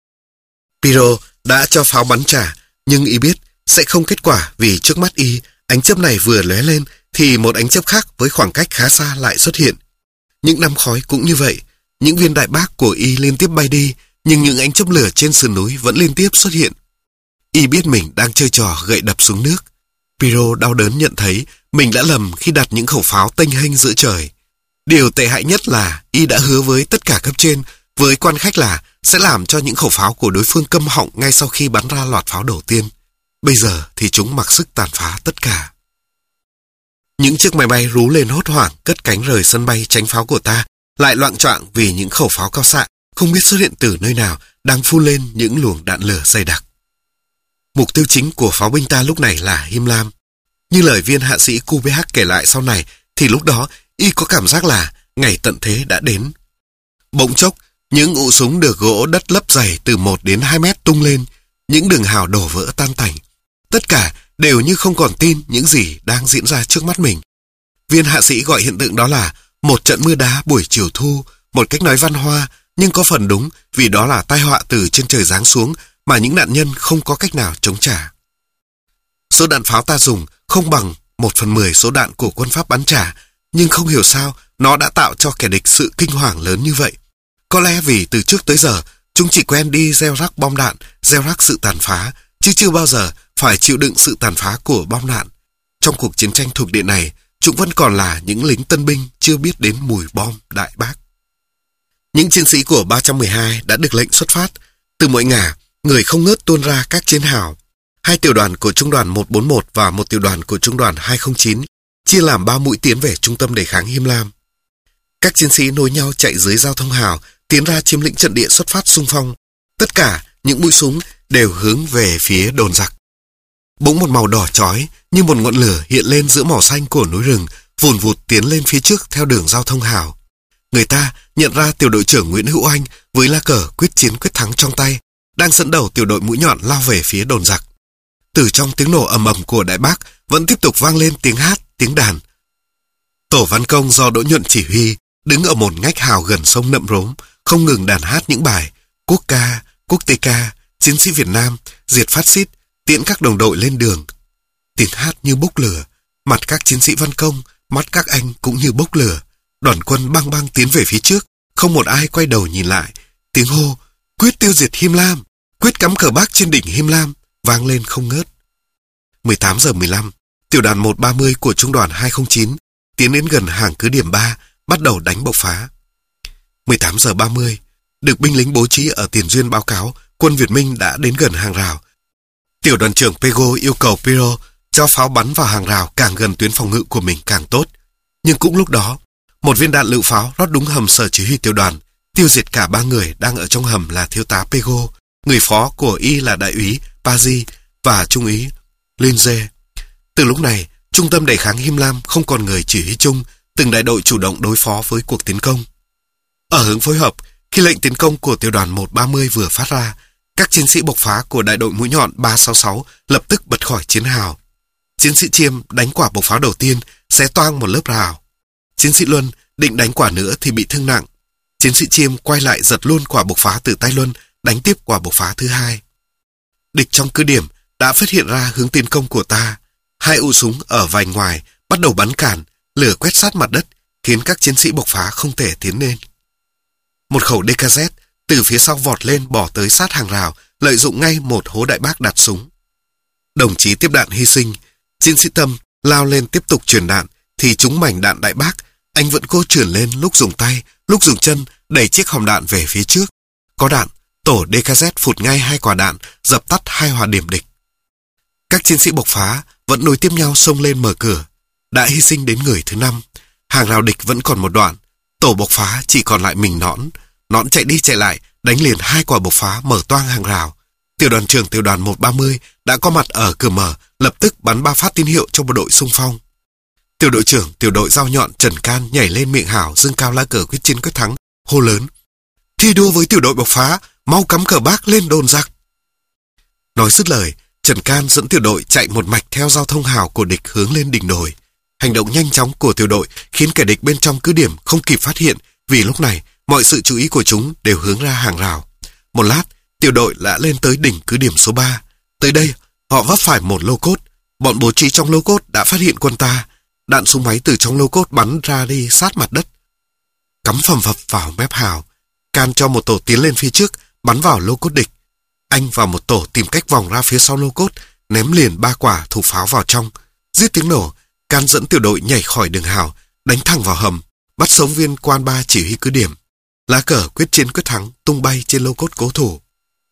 Pirot đã cho pháo bắn trả, nhưng y biết sẽ không kết quả vì trước mắt y, ánh chớp này vừa lóe lên thì một ánh chớp khác với khoảng cách khá xa lại xuất hiện. Những đám khói cũng như vậy, những viên đại bác của y liên tiếp bay đi, nhưng những ánh chớp lửa trên sườn núi vẫn liên tiếp xuất hiện. Y biết mình đang chơi trò gậy đập xuống nước. Pirot đau đớn nhận thấy mình đã lầm khi đặt những khẩu pháo tênh hênh giữa trời. Điều tệ hại nhất là y đã hứa với tất cả cấp trên, với quan khách là sẽ làm cho những khẩu pháo của đối phương câm họng ngay sau khi bắn ra loạt pháo đầu tiên. Bây giờ thì chúng mặc sức tàn phá tất cả. Những chiếc máy bay rú lên hốt hoảng cất cánh rời sân bay tránh pháo của ta, lại loạng choạng vì những khẩu pháo cao xạ không biết xuất hiện từ nơi nào đang phun lên những luồng đạn lửa dày đặc. Mục tiêu chính của pháo binh ta lúc này là Him Lam. Như lời viên hạ sĩ Cu Bê Hắc kể lại sau này, thì lúc đó y có cảm giác là ngày tận thế đã đến. Bỗng chốc, những ụ súng được gỗ đất lấp dày từ một đến hai mét tung lên, những đường hào đổ vỡ tan tành. Tất cả đều như không còn tin những gì đang diễn ra trước mắt mình. Viên hạ sĩ gọi hiện tượng đó là một trận mưa đá buổi chiều thu, một cách nói văn hoa, nhưng có phần đúng vì đó là tai họa từ trên trời giáng xuống mà những nạn nhân không có cách nào chống trả. Số đạn pháo ta dùng không bằng một phần mười số đạn của quân Pháp bắn trả, nhưng không hiểu sao nó đã tạo cho kẻ địch sự kinh hoàng lớn như vậy. Có lẽ vì từ trước tới giờ chúng chỉ quen đi gieo rắc bom đạn, gieo rắc sự tàn phá, chứ chưa bao giờ phải chịu đựng sự tàn phá của bom đạn. Trong cuộc chiến tranh thuộc địa này, chúng vẫn còn là những lính tân binh chưa biết đến mùi bom đại bác. Những chiến sĩ của ba trăm mười hai đã được lệnh xuất phát. Từ mỗi ngả, người không ngớt tuôn ra các chiến hào. Hai tiểu đoàn của trung đoàn một bốn một và một tiểu đoàn của trung đoàn hai không chín chia làm ba mũi tiến về trung tâm đề kháng Him Lam. Các chiến sĩ nối nhau chạy dưới giao thông hào, tiến ra chiếm lĩnh trận địa xuất phát xung phong. Tất cả những mũi súng đều hướng về phía đồn giặc. Bỗng một màu đỏ chói như một ngọn lửa hiện lên giữa màu xanh của núi rừng, vùn vụt tiến lên phía trước theo đường giao thông hào. Người ta nhận ra tiểu đội trưởng Nguyễn Hữu Anh với lá cờ quyết chiến quyết thắng trong tay, đang dẫn đầu tiểu đội mũi nhọn lao về phía đồn giặc. Từ trong tiếng nổ ầm ầm của Đại Bác vẫn tiếp tục vang lên tiếng hát, tiếng đàn. Tổ văn công do Đỗ Nhuận chỉ huy, đứng ở một ngách hào gần sông Nậm Rốm, không ngừng đàn hát những bài quốc ca, quốc tế ca, chiến sĩ Việt Nam, diệt phát xít, tiễn các đồng đội lên đường. Tiếng hát như bốc lửa, mặt các chiến sĩ văn công, mắt các anh cũng như bốc lửa. Đoàn quân băng băng tiến về phía trước, không một ai quay đầu nhìn lại. Tiếng hô, quyết tiêu diệt Him Lam, quyết cắm cờ Bác trên đỉnh Him Lam, vang lên không ngớt. mười tám giờ mười lăm, tiểu đoàn một ba mươi của trung đoàn hai không chín tiến đến gần hàng cứ điểm ba, bắt đầu đánh bộc phá. mười tám giờ ba mươi, được binh lính bố trí ở Tiền Duyên báo cáo, quân Việt Minh đã đến gần hàng rào. Tiểu đoàn trưởng Pego yêu cầu Pirot cho pháo bắn vào hàng rào càng gần tuyến phòng ngự của mình càng tốt. Nhưng cũng lúc đó, một viên đạn lựu pháo lót đúng hầm sở chỉ huy tiểu đoàn, tiêu diệt cả ba người đang ở trong hầm là thiếu tá Pego, người phó của y là đại úy Pazi và trung úy Linze. Từ lúc này, trung tâm đề kháng Him Lam không còn người chỉ huy chung, từng đại đội chủ động đối phó với cuộc tiến công. Ở hướng phối hợp, khi lệnh tiến công của tiểu đoàn một ba mươi vừa phát ra, các chiến sĩ bộc phá của đại đội mũi nhọn ba sáu sáu lập tức bật khỏi chiến hào. Chiến sĩ Chiêm đánh quả bộc phá đầu tiên, xé toang một lớp rào. Chiến sĩ Luân định đánh quả nữa thì bị thương nặng. Chiến sĩ Chiêm quay lại giật luôn quả bộc phá từ tay Luân, đánh tiếp quả bộc phá thứ hai. Địch trong cứ điểm đã phát hiện ra hướng tiến công của ta. Hai ụ súng ở vành ngoài bắt đầu bắn cản, lửa quét sát mặt đất, khiến các chiến sĩ bộc phá không thể tiến lên. Một khẩu đê ca dét từ phía sau vọt lên bỏ tới sát hàng rào, lợi dụng ngay một hố Đại Bác đặt súng. Đồng chí tiếp đạn hy sinh, chiến sĩ Tâm lao lên tiếp tục truyền đạn, thì trúng mảnh đạn Đại Bác, anh vẫn cố trườn lên lúc dùng tay, lúc dùng chân đẩy chiếc hòm đạn về phía trước. Có đạn, tổ đê ca dét phụt ngay hai quả đạn, dập tắt hai hỏa điểm địch. Các chiến sĩ bộc phá vẫn nối tiếp nhau xông lên mở cửa. đã hy sinh đến người thứ năm. Hàng rào địch vẫn còn một đoạn. Tổ bộc phá chỉ còn lại mình Nõn. Nõn chạy đi chạy lại, đánh liền hai quả bộc phá mở toang hàng rào. Tiểu đoàn trưởng tiểu đoàn một ba mươi đã có mặt ở cửa mở, lập tức bắn ba phát tín hiệu cho bộ đội xung phong. Tiểu đội trưởng tiểu đội dao nhọn Trần Can nhảy lên miệng hào, dương cao lá cờ quyết chiến quyết thắng, hô lớn: thi đua với tiểu đội bộc phá, mau cắm cờ bác lên đồn giặc. Nói dứt lời, Trần Can dẫn tiểu đội chạy một mạch theo giao thông hào của địch hướng lên đỉnh đồi. Hành động nhanh chóng của tiểu đội khiến kẻ địch bên trong cứ điểm không kịp phát hiện, vì lúc này mọi sự chú ý của chúng đều hướng ra hàng rào. Một lát, tiểu đội đã lên tới đỉnh cứ điểm số ba. Tới đây, họ vấp phải một lô cốt. Bọn bố trí trong lô cốt đã phát hiện quân ta. Đạn súng máy từ trong lô cốt bắn ra đi sát mặt đất, cắm phầm phập vào mép hào. Can cho một tổ tiến lên phía trước, bắn vào lô cốt địch. Anh và một tổ tìm cách vòng ra phía sau lô cốt, ném liền ba quả thủ pháo vào trong. Giết tiếng nổ, Can dẫn tiểu đội nhảy khỏi đường hào, đánh thẳng vào hầm, bắt sống viên quan ba chỉ huy cứ điểm. Lá cờ quyết chiến quyết thắng tung bay trên lô cốt cố thủ.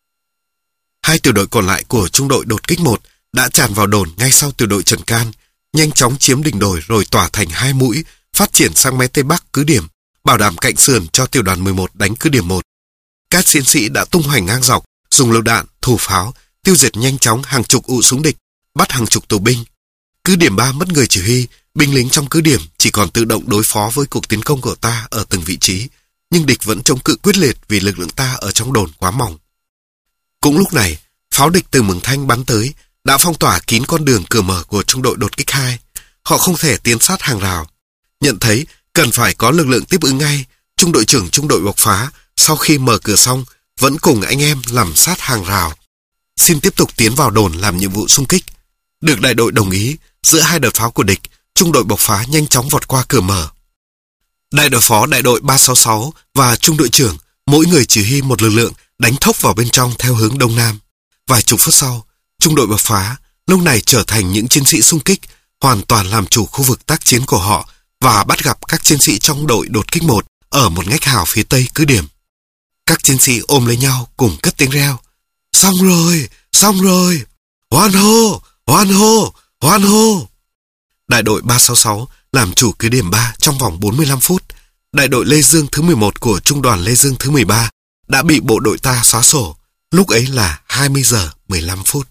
Hai tiểu đội còn lại của trung đội đột kích một đã tràn vào đồn ngay sau tiểu đội Trần Can, nhanh chóng chiếm đỉnh đồi rồi tỏa thành hai mũi, phát triển sang mé tây bắc cứ điểm, bảo đảm cạnh sườn cho tiểu đoàn mười một đánh cứ điểm một. Các chiến sĩ đã tung hoành ngang dọc, dùng lựu đạn, thủ pháo, tiêu diệt nhanh chóng hàng chục ụ súng địch, bắt hàng chục tù binh. Cứ điểm ba mất người chỉ huy, binh lính trong cứ điểm chỉ còn tự động đối phó với cuộc tiến công của ta ở từng vị trí, nhưng địch vẫn chống cự quyết liệt vì lực lượng ta ở trong đồn quá mỏng. Cũng lúc này, pháo địch từ Mường Thanh bắn tới, đã phong tỏa kín con đường cửa mở của trung đội đột kích hai. Họ không thể tiến sát hàng rào. Nhận thấy cần phải có lực lượng tiếp ứng ngay, trung đội trưởng trung đội bộc phá sau khi mở cửa xong vẫn cùng anh em làm sát hàng rào, xin tiếp tục tiến vào đồn làm nhiệm vụ xung kích. Được đại đội đồng ý, giữa hai đợt pháo của địch, trung đội bộc phá nhanh chóng vọt qua cửa mở. Đại đội phó đại đội ba sáu sáu và trung đội trưởng mỗi người chỉ huy một lực lượng đánh thốc vào bên trong theo hướng đông nam. Vài chục phút sau, trung đội bộc phá lúc này trở thành những chiến sĩ xung kích, hoàn toàn làm chủ khu vực tác chiến của họ và bắt gặp các chiến sĩ trong đội đột kích một ở một ngách hào phía tây cứ điểm. Các chiến sĩ ôm lấy nhau cùng cất tiếng reo: xong rồi, xong rồi, hoan hô, hoan hô, hoan hô. Đại đội ba sáu sáu làm chủ cứ điểm ba trong vòng bốn mươi lăm phút. Đại đội Lê Dương thứ mười một của trung đoàn Lê Dương thứ mười ba đã bị bộ đội ta xóa sổ. Lúc ấy là hai mươi giờ mười lăm phút.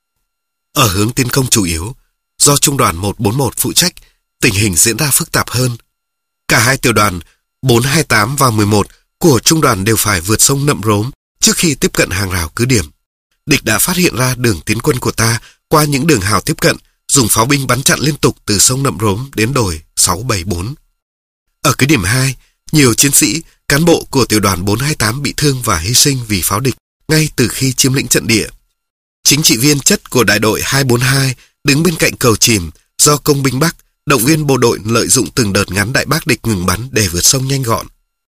Ở hướng tiến công chủ yếu, do trung đoàn một bốn một phụ trách, tình hình diễn ra phức tạp hơn. Cả hai tiểu đoàn bốn hai tám và mười một của trung đoàn đều phải vượt sông Nậm Rốm trước khi tiếp cận hàng rào cứ điểm. Địch đã phát hiện ra đường tiến quân của ta qua những đường hào tiếp cận, dùng pháo binh bắn chặn liên tục từ sông Nậm Rốm đến đồi sáu bảy bốn. Ở cứ điểm hai, nhiều chiến sĩ, cán bộ của tiểu đoàn bốn hai tám bị thương và hy sinh vì pháo địch ngay từ khi chiếm lĩnh trận địa. Chính trị viên chất của đại đội hai bốn hai đứng bên cạnh cầu chìm do công binh Bắc động viên bộ đội lợi dụng từng đợt ngắn đại bác địch ngừng bắn để vượt sông nhanh gọn.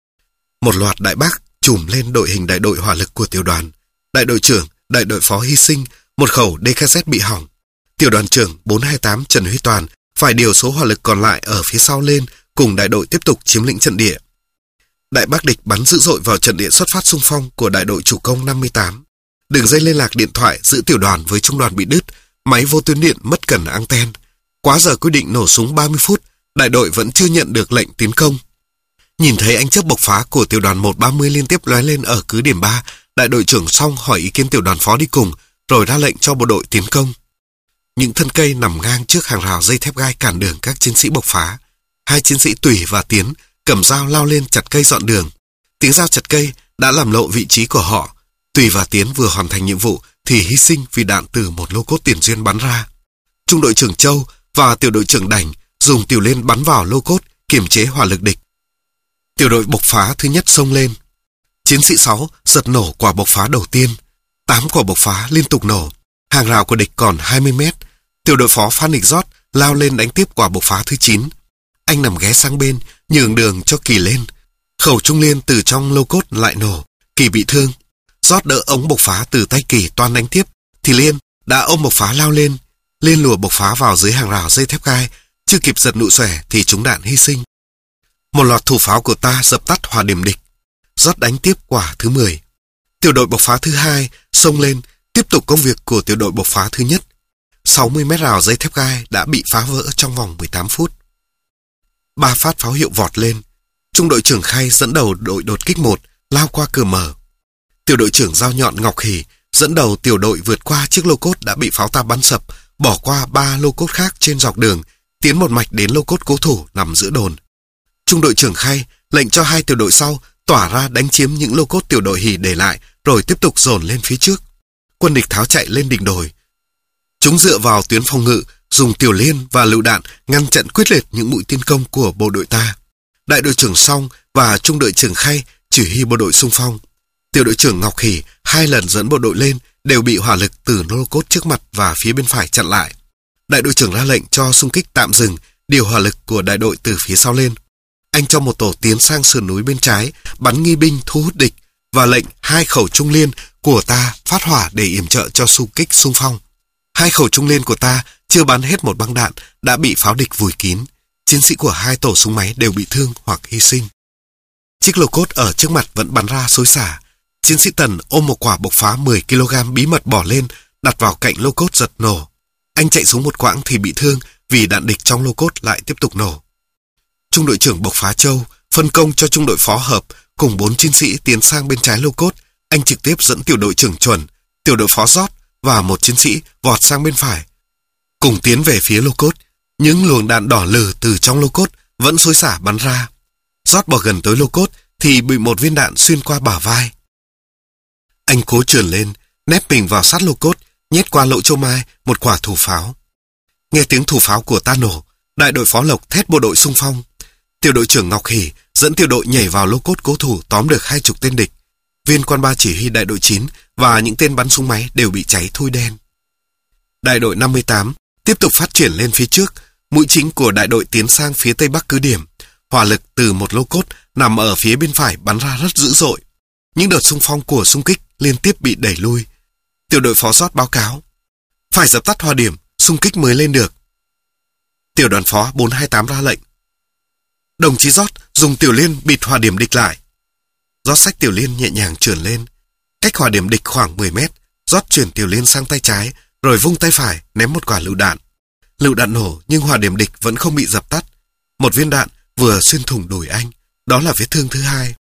Một loạt đại bác trùm lên đội hình đại đội hỏa lực của tiểu đoàn. Đại đội trưởng, đại đội phó hy sinh, một khẩu đê ca zét bị hỏng. Tiểu đoàn trưởng bốn hai tám Trần Huy Toàn phải điều số hỏa lực còn lại ở phía sau lên cùng đại đội tiếp tục chiếm lĩnh trận địa. Đại bác địch bắn dữ dội vào trận địa xuất phát xung phong của đại đội chủ công năm mươi tám. Đường dây liên lạc điện thoại giữa tiểu đoàn với trung đoàn bị đứt, máy vô tuyến điện mất cần anten. Quá giờ quy định nổ súng ba mươi phút, đại đội vẫn chưa nhận được lệnh tiến công. Nhìn thấy ánh chớp bộc phá của tiểu đoàn một ba mươi liên tiếp lóe lên ở cứ điểm ba, đại đội trưởng xong hỏi ý kiến tiểu đoàn phó đi cùng, rồi ra lệnh cho bộ đội tiến công. Những thân cây nằm ngang trước hàng rào dây thép gai cản đường các chiến sĩ bộc phá. Hai chiến sĩ Tùy và Tiến cầm dao lao lên chặt cây dọn đường. Tiếng dao chặt cây đã làm lộ vị trí của họ. Tùy và Tiến vừa hoàn thành nhiệm vụ thì hy sinh vì đạn từ một lô cốt tiền duyên bắn ra. Trung đội trưởng Châu và tiểu đội trưởng Đành dùng tiểu liên bắn vào lô cốt, kiềm chế hỏa lực địch. Tiểu đội bộc phá thứ nhất xông lên. Chiến sĩ sáu giật nổ quả bộc phá đầu tiên. Tám quả bộc phá liên tục nổ. Hàng rào của địch còn hai mươi mét. Tiểu đội phó Phan Địch Rót lao lên đánh tiếp quả bộc phá thứ chín. Anh nằm ghé sang bên, nhường đường cho Kỳ lên. Khẩu trung liên từ trong lô cốt lại nổ. Kỳ bị thương. Rót đỡ ống bộc phá từ tay Kỳ toan đánh tiếp, thì Liên đã ôm bộc phá lao lên. Liên lùa bộc phá vào dưới hàng rào dây thép gai, chưa kịp giật nụ xòe thì trúng đạn hy sinh. Một loạt thủ pháo của ta dập tắt hỏa điểm địch. Rót đánh tiếp quả thứ mười. Tiểu đội bộc phá thứ hai xông lên, tiếp tục công việc của tiểu đội bộc phá thứ nhất. sáu mươi mét rào dây thép gai đã bị phá vỡ trong vòng mười tám phút. Ba phát pháo hiệu vọt lên. Trung đội trưởng Khay dẫn đầu đội đột kích một lao qua cửa mở. Tiểu đội trưởng Dao Nhọn Ngọc Hỷ dẫn đầu tiểu đội vượt qua chiếc lô cốt đã bị pháo ta bắn sập, bỏ qua ba lô cốt khác trên dọc đường, tiến một mạch đến lô cốt cố thủ nằm giữa đồn. Trung đội trưởng Khay lệnh cho hai tiểu đội sau tỏa ra đánh chiếm những lô cốt tiểu đội Hỷ để lại, rồi tiếp tục dồn lên phía trước. Quân địch tháo chạy lên đỉnh đồi. Chúng dựa vào tuyến phòng ngự, dùng tiểu liên và lựu đạn ngăn chặn quyết liệt những mũi tiến công của bộ đội ta. Đại đội trưởng Song và trung đội trưởng Khay chỉ huy bộ đội xung phong. Tiểu đội trưởng Ngọc Hỷ hai lần dẫn bộ đội lên đều bị hỏa lực từ lô cốt trước mặt và phía bên phải chặn lại. Đại đội trưởng ra lệnh cho xung kích tạm dừng, điều hỏa lực của đại đội từ phía sau lên. Anh cho một tổ tiến sang sườn núi bên trái, bắn nghi binh thu hút địch và lệnh hai khẩu trung liên của ta phát hỏa để yểm trợ cho xung kích xung phong. Hai khẩu trung liên của ta chưa bắn hết một băng đạn đã bị pháo địch vùi kín. Chiến sĩ của hai tổ súng máy đều bị thương hoặc hy sinh. Chiếc lô cốt ở trước mặt vẫn bắn ra xối xả. Chiến sĩ Tần ôm một quả bộc phá mười ki lô gam bí mật bỏ lên, đặt vào cạnh lô cốt giật nổ. Anh chạy xuống một quãng thì bị thương vì đạn địch trong lô cốt lại tiếp tục nổ. Trung đội trưởng Bộc Phá Châu phân công cho trung đội phó hợp cùng bốn chiến sĩ tiến sang bên trái lô cốt. Anh trực tiếp dẫn tiểu đội trưởng Chuẩn, tiểu đội phó Rót và một chiến sĩ vọt sang bên phải, cùng tiến về phía lô cốt. Những luồng đạn đỏ lừ từ trong lô cốt vẫn xối xả bắn ra. Rót bỏ gần tới lô cốt thì bị một viên đạn xuyên qua bả vai. Anh cố trườn lên, nép mình vào sát lô cốt, nhét qua lỗ châu mai một quả thủ pháo. Nghe tiếng thủ pháo của ta nổ, đại đội phó Lộc thét bộ đội xung phong. Tiểu đội trưởng Ngọc Hỷ dẫn tiểu đội nhảy vào lô cốt cố thủ, tóm được hai chục tên địch. Viên quan ba chỉ huy đại đội chín và những tên bắn súng máy đều bị cháy thui đen. Đại đội năm mươi tám tiếp tục phát triển lên phía trước. Mũi chính của đại đội tiến sang phía tây bắc cứ điểm. Hỏa lực từ một lô cốt nằm ở phía bên phải bắn ra rất dữ dội. Những đợt xung phong của xung kích liên tiếp bị đẩy lui. Tiểu đội phó Rót báo cáo: phải dập tắt hỏa điểm, xung kích mới lên được. Tiểu đoàn phó bốn hai tám ra lệnh: đồng chí Rót dùng tiểu liên bịt hỏa điểm địch lại. Rót xách tiểu liên nhẹ nhàng trườn lên. Cách hỏa điểm địch khoảng mười mét, Rót chuyển tiểu liên sang tay trái, rồi vung tay phải ném một quả lựu đạn. Lựu đạn nổ nhưng hỏa điểm địch vẫn không bị dập tắt. Một viên đạn vừa xuyên thủng đùi anh, đó là vết thương thứ hai.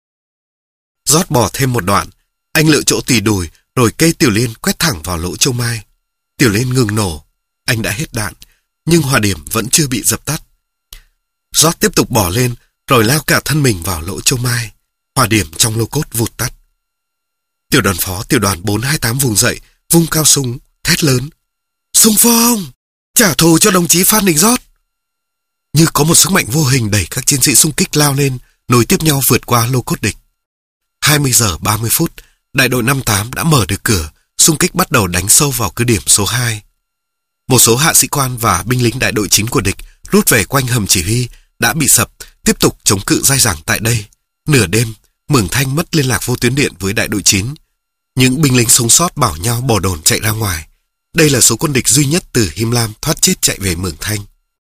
Rót bỏ thêm một đoạn, anh lựa chỗ tỉ đùi rồi cây tiểu liên quét thẳng vào lỗ châu mai. Tiểu liên ngừng nổ, anh đã hết đạn, nhưng hỏa điểm vẫn chưa bị dập tắt. Rót tiếp tục bỏ lên rồi lao cả thân mình vào lỗ châu mai. Hỏa điểm trong lô cốt vụt tắt. Tiểu đoàn phó tiểu đoàn bốn hai tám vùng dậy, vung cao súng, thét lớn: xung phong, trả thù cho đồng chí Phan Đình Rót. Như có một sức mạnh vô hình đẩy các chiến sĩ xung kích lao lên, nối tiếp nhau vượt qua lô cốt địch. hai mươi giờ ba mươi phút, đại đội năm tám đã mở được cửa, xung kích bắt đầu đánh sâu vào cứ điểm số hai. Một số hạ sĩ quan và binh lính đại đội chín của địch rút về quanh hầm chỉ huy đã bị sập, tiếp tục chống cự dai dẳng tại đây. Nửa đêm, Mường Thanh mất liên lạc vô tuyến điện với đại đội chín. Những binh lính sống sót bảo nhau bỏ đồn chạy ra ngoài. Đây là số quân địch duy nhất từ Him Lam thoát chết chạy về Mường Thanh.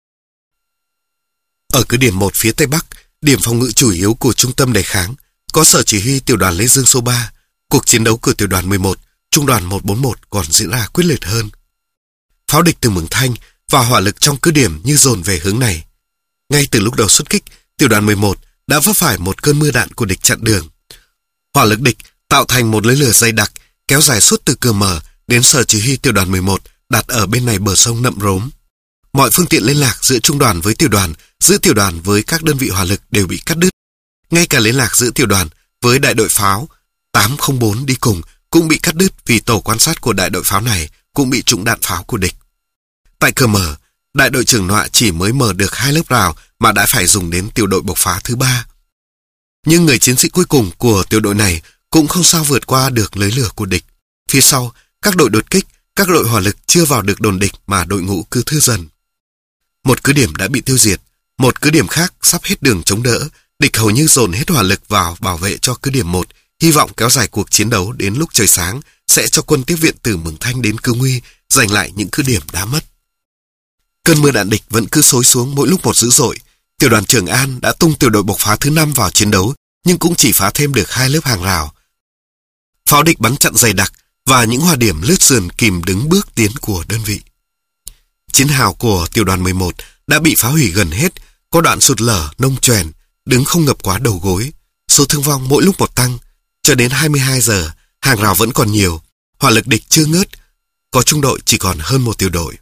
Ở cứ điểm một phía tây bắc, điểm phòng ngự chủ yếu của trung tâm đề kháng, có sở chỉ huy tiểu đoàn Lê Dương số ba. Cuộc chiến đấu của tiểu đoàn mười một, trung đoàn một bốn một còn diễn ra quyết liệt hơn. Pháo địch từ Mường Thanh và hỏa lực trong cứ điểm như dồn về hướng này. Ngay từ lúc đầu xuất kích, tiểu đoàn mười một đã vấp phải một cơn mưa đạn của địch chặn đường. Hỏa lực địch tạo thành một lưới lửa dày đặc kéo dài suốt từ cửa mở đến sở chỉ huy tiểu đoàn mười một đặt ở bên này bờ sông Nậm Rốm. Mọi phương tiện liên lạc giữa trung đoàn với tiểu đoàn, giữa tiểu đoàn với các đơn vị hỏa lực đều bị cắt đứt. Ngay cả liên lạc giữa tiểu đoàn với đại đội pháo tám không bốn đi cùng cũng bị cắt đứt vì tổ quan sát của đại đội pháo này cũng bị trúng đạn pháo của địch. Tại cửa mở, đại đội trưởng Nọa chỉ mới mở được hai lớp rào mà đã phải dùng đến tiểu đội bộc phá thứ ba. Nhưng người chiến sĩ cuối cùng của tiểu đội này cũng không sao vượt qua được lưới lửa của địch. Phía sau, các đội đột kích, các đội hỏa lực chưa vào được đồn địch mà đội ngũ cứ thưa dần. Một cứ điểm đã bị tiêu diệt, một cứ điểm khác sắp hết đường chống đỡ, địch hầu như dồn hết hỏa lực vào bảo vệ cho cứ điểm một, hy vọng kéo dài cuộc chiến đấu đến lúc trời sáng sẽ cho quân tiếp viện từ Mường Thanh đến Cư Nguy, giành lại những cứ điểm đã mất. Cơn mưa đạn địch vẫn cứ xối xuống mỗi lúc một dữ dội. Tiểu đoàn Trường An đã tung tiểu đội bộc phá thứ năm vào chiến đấu, nhưng cũng chỉ phá thêm được hai lớp hàng rào. Pháo địch bắn chặn dày đặc và những hỏa điểm lướt sườn kìm đứng bước tiến của đơn vị. Chiến hào của tiểu đoàn mười một đã bị phá hủy gần hết, có đoạn sụt lở, nông choèn, đứng không ngập quá đầu gối. Số thương vong mỗi lúc một tăng. Cho đến hai mươi hai giờ, hàng rào vẫn còn nhiều, hỏa lực địch chưa ngớt, có trung đội chỉ còn hơn một tiểu đội.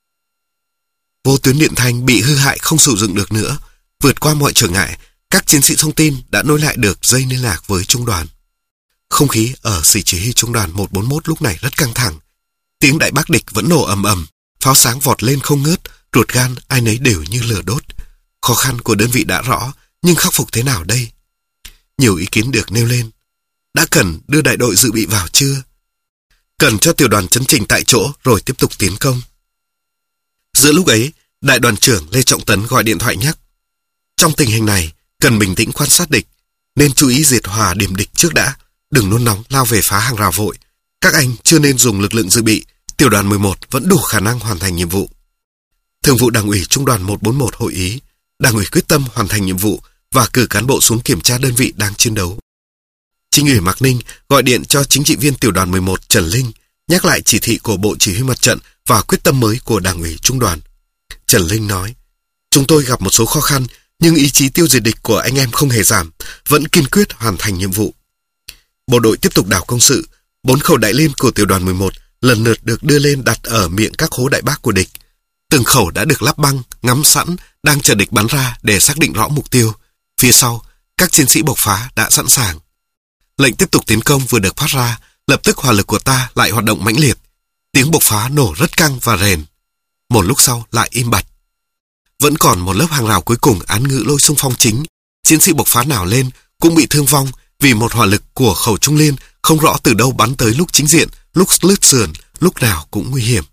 Vô tuyến điện thanh bị hư hại không sử dụng được nữa. Vượt qua mọi trở ngại, các chiến sĩ thông tin đã nối lại được dây liên lạc với trung đoàn. Không khí ở xỉ chỉ huy trung đoàn một bốn mốt lúc này rất căng thẳng. Tiếng đại bác địch vẫn nổ ầm ầm, pháo sáng vọt lên không ngớt, ruột gan ai nấy đều như lửa đốt. Khó khăn của đơn vị đã rõ, nhưng khắc phục thế nào đây? Nhiều ý kiến được nêu lên. Đã cần đưa đại đội dự bị vào chưa? Cần cho tiểu đoàn chấn chỉnh tại chỗ rồi tiếp tục tiến công. Giữa lúc ấy, đại đoàn trưởng Lê Trọng Tấn gọi điện thoại nhắc. Trong tình hình này, cần bình tĩnh quan sát địch, nên chú ý diệt hòa điểm địch trước đã, đừng nôn nóng lao về phá hàng rào vội. Các anh chưa nên dùng lực lượng dự bị, tiểu đoàn mười một vẫn đủ khả năng hoàn thành nhiệm vụ. Thường vụ Đảng ủy Trung đoàn một bốn một hội ý, Đảng ủy quyết tâm hoàn thành nhiệm vụ và cử cán bộ xuống kiểm tra đơn vị đang chiến đấu. Chính ủy Mạc Ninh gọi điện cho chính trị viên tiểu đoàn mười một Trần Linh, nhắc lại chỉ thị của Bộ Chỉ huy Mặt trận và quyết tâm mới của Đảng ủy Trung đoàn. Trần Linh nói, chúng tôi gặp một số khó khăn, nhưng ý chí tiêu diệt địch của anh em không hề giảm, vẫn kiên quyết hoàn thành nhiệm vụ. Bộ đội tiếp tục đảo công sự, bốn khẩu đại liên của tiểu đoàn mười một lần lượt được đưa lên đặt ở miệng các hố đại bác của địch. Từng khẩu đã được lắp băng, ngắm sẵn, đang chờ địch bắn ra để xác định rõ mục tiêu. Phía sau, các chiến sĩ bộc phá đã sẵn sàng. Lệnh tiếp tục tiến công vừa được phát ra, lập tức hỏa lực của ta lại hoạt động mãnh liệt. Tiếng bộc phá nổ rất căng và rền. Một lúc sau lại im bặt. Vẫn còn một lớp hàng rào cuối cùng án ngữ lôi xung phong chính. Chiến sĩ bộc phá nào lên cũng bị thương vong vì một hỏa lực của khẩu trung liên không rõ từ đâu bắn tới lúc chính diện, lúc lướt sườn, lúc nào cũng nguy hiểm.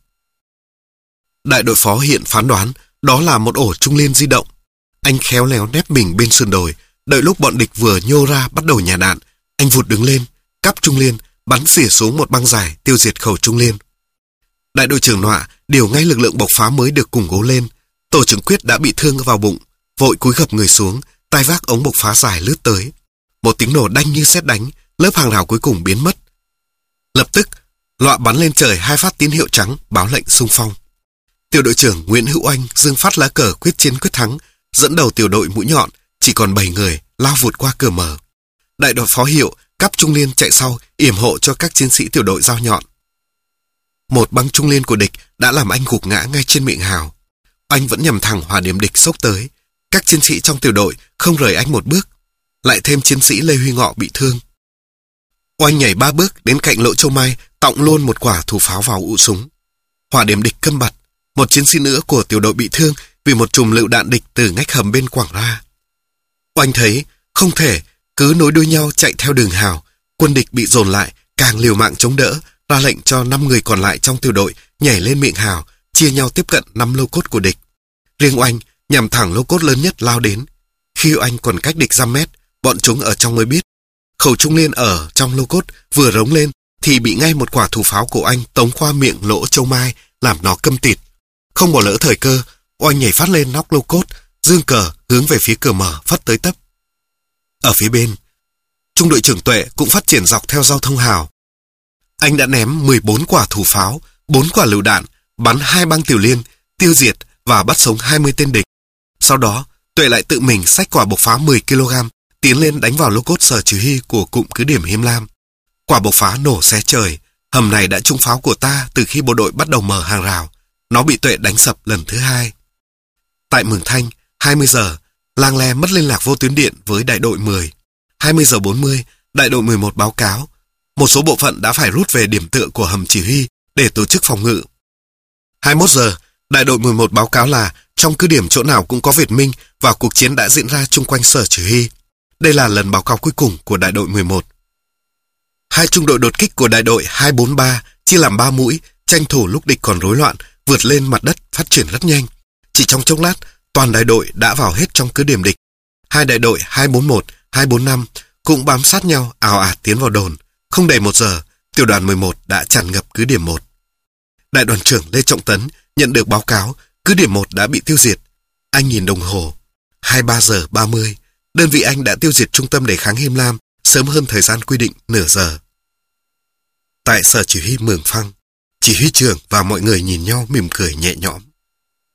Đại đội phó hiện phán đoán đó là một ổ trung liên di động. Anh khéo léo nép mình bên sườn đồi, đợi lúc bọn địch vừa nhô ra bắt đầu nhả đạn, anh vụt đứng lên, cắp trung liên, bắn xỉa xuống một băng dài tiêu diệt khẩu trung liên. Đại đội trưởng Nọa điều ngay lực lượng bộc phá mới được củng cố lên. Tổ trưởng Quyết đã bị thương vào bụng, vội cúi gập người xuống, tay vác ống bộc phá dài lướt tới. Một tiếng nổ đanh như sét đánh, lớp hàng rào cuối cùng biến mất. Lập tức, Nọa bắn lên trời hai phát tín hiệu trắng báo lệnh xung phong. Tiểu đội trưởng Nguyễn Hữu Anh dương phát lá cờ quyết chiến quyết thắng, dẫn đầu tiểu đội mũi nhọn, chỉ còn bảy người lao vụt qua cửa mở. Đại đội phó hiệu cắp trung liên chạy sau yểm hộ cho các chiến sĩ tiểu đội dao nhọn. Một băng trung liên của địch đã làm anh gục ngã ngay trên miệng hào. Anh vẫn nhằm thẳng hỏa điểm địch xốc tới. Các chiến sĩ trong tiểu đội không rời anh một bước. Lại thêm chiến sĩ Lê Huy Ngọ bị thương. Oanh nhảy ba bước đến cạnh lỗ châu mai, tọng luôn một quả thủ pháo vào ụ súng. Hỏa điểm địch câm bặt. Một chiến sĩ nữa của tiểu đội bị thương vì một chùm lựu đạn địch từ ngách hầm bên quẳng ra. Oanh thấy không thể cứ nối đuôi nhau chạy theo đường hào. Quân địch bị dồn lại, càng liều mạng chống đỡ, ra lệnh cho năm người còn lại trong tiểu đội nhảy lên miệng hào, chia nhau tiếp cận năm lô cốt của địch. Riêng Oanh nhằm thẳng lô cốt lớn nhất lao đến. Khi Oanh còn cách địch dăm mét, bọn chúng ở trong mới biết. Khẩu trung liên ở trong lô cốt vừa rống lên thì bị ngay một quả thủ pháo của Oanh tống qua miệng lỗ châu mai, làm nó câm tịt. Không bỏ lỡ thời cơ, Oanh nhảy phát lên nóc lô cốt, dương cờ hướng về phía cửa mở phất tới tấp. Ở phía bên, trung đội trưởng Tuệ cũng phát triển dọc theo giao thông hào. Anh đã ném mười bốn quả thủ pháo, bốn quả lựu đạn, bắn hai băng tiểu liên, tiêu diệt và bắt sống hai mươi tên địch. Sau đó, Tuệ lại tự mình xách quả bộc phá mười ki lô gam, tiến lên đánh vào lô cốt sở chỉ huy của cụm cứ điểm Hiêm Lam. Quả bộc phá nổ xé trời, hầm này đã trúng pháo của ta từ khi bộ đội bắt đầu mở hàng rào. Nó bị Tuệ đánh sập lần thứ hai. Tại Mường Thanh, hai mươi giờ, Lang Le mất liên lạc vô tuyến điện với đại đội mười. hai mươi giờ bốn mươi, đại đội mười một báo cáo. Một số bộ phận đã phải rút về điểm tựa của hầm chỉ huy để tổ chức phòng ngự. hai mươi mốt giờ, đại đội mười một báo cáo là trong cứ điểm chỗ nào cũng có Việt Minh và cuộc chiến đã diễn ra chung quanh sở chỉ huy. Đây là lần báo cáo cuối cùng của đại đội mười một. Hai trung đội đột kích của đại đội hai bốn ba chia làm ba mũi, tranh thủ lúc địch còn rối loạn, vượt lên mặt đất phát triển rất nhanh. Chỉ trong chốc lát, toàn đại đội đã vào hết trong cứ điểm địch. Hai đại đội hai bốn một, hai bốn năm cũng bám sát nhau ào ạt tiến vào đồn. Không đầy một giờ, tiểu đoàn mười một đã tràn ngập cứ điểm một. Đại đoàn trưởng Lê Trọng Tấn nhận được báo cáo cứ điểm một đã bị tiêu diệt. Anh nhìn đồng hồ, hai mươi ba giờ ba mươi, đơn vị anh đã tiêu diệt trung tâm đề kháng Hiêm Lam sớm hơn thời gian quy định nửa giờ. Tại sở chỉ huy Mường Phăng, chỉ huy trưởng và mọi người nhìn nhau mỉm cười nhẹ nhõm.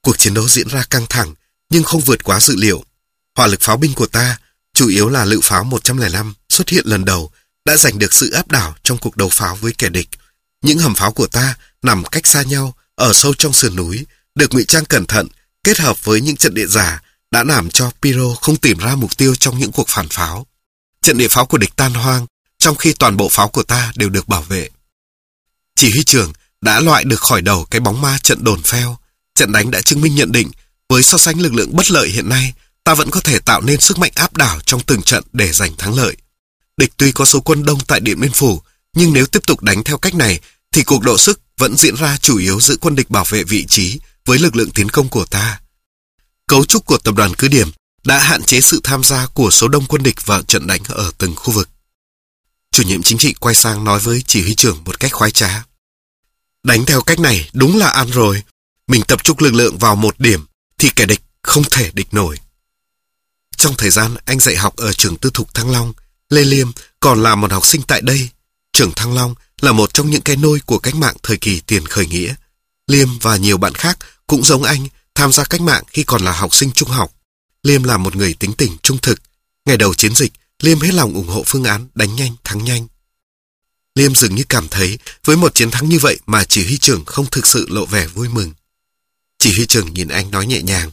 Cuộc chiến đấu diễn ra căng thẳng, nhưng không vượt quá dự liệu. Hỏa lực pháo binh của ta, chủ yếu là lựu pháo một trăm lẻ năm, xuất hiện lần đầu, đã giành được sự áp đảo trong cuộc đấu pháo với kẻ địch. Những hầm pháo của ta nằm cách xa nhau, ở sâu trong sườn núi, được ngụy trang cẩn thận, kết hợp với những trận địa giả, đã làm cho Pirro không tìm ra mục tiêu trong những cuộc phản pháo. Trận địa pháo của địch tan hoang, trong khi toàn bộ pháo của ta đều được bảo vệ. Chỉ huy trưởng đã loại được khỏi đầu cái bóng ma trận đồn pheo. Trận đánh đã chứng minh nhận định, với so sánh lực lượng bất lợi hiện nay, ta vẫn có thể tạo nên sức mạnh áp đảo trong từng trận để giành thắng lợi. Địch tuy có số quân đông tại Điện Biên Phủ, nhưng nếu tiếp tục đánh theo cách này, thì cuộc độ sức vẫn diễn ra chủ yếu giữa quân địch bảo vệ vị trí với lực lượng tiến công của ta. Cấu trúc của tập đoàn cứ điểm đã hạn chế sự tham gia của số đông quân địch vào trận đánh ở từng khu vực. Chủ nhiệm chính trị quay sang nói với chỉ huy trưởng một cách khoái trá. Đánh theo cách này đúng là ăn rồi. Mình tập trung lực lượng vào một điểm thì kẻ địch không thể địch nổi. Trong thời gian anh dạy học ở trường tư thục Thăng Long, Lê Liêm còn là một học sinh tại đây. Trường Thăng Long là một trong những cái nôi của cách mạng thời kỳ tiền khởi nghĩa. Liêm và nhiều bạn khác cũng giống anh tham gia cách mạng khi còn là học sinh trung học. Liêm là một người tính tình trung thực. Ngày đầu chiến dịch, Liêm hết lòng ủng hộ phương án đánh nhanh thắng nhanh. Liêm dường như cảm thấy với một chiến thắng như vậy mà chỉ huy trưởng không thực sự lộ vẻ vui mừng. Chỉ huy trưởng nhìn anh nói nhẹ nhàng.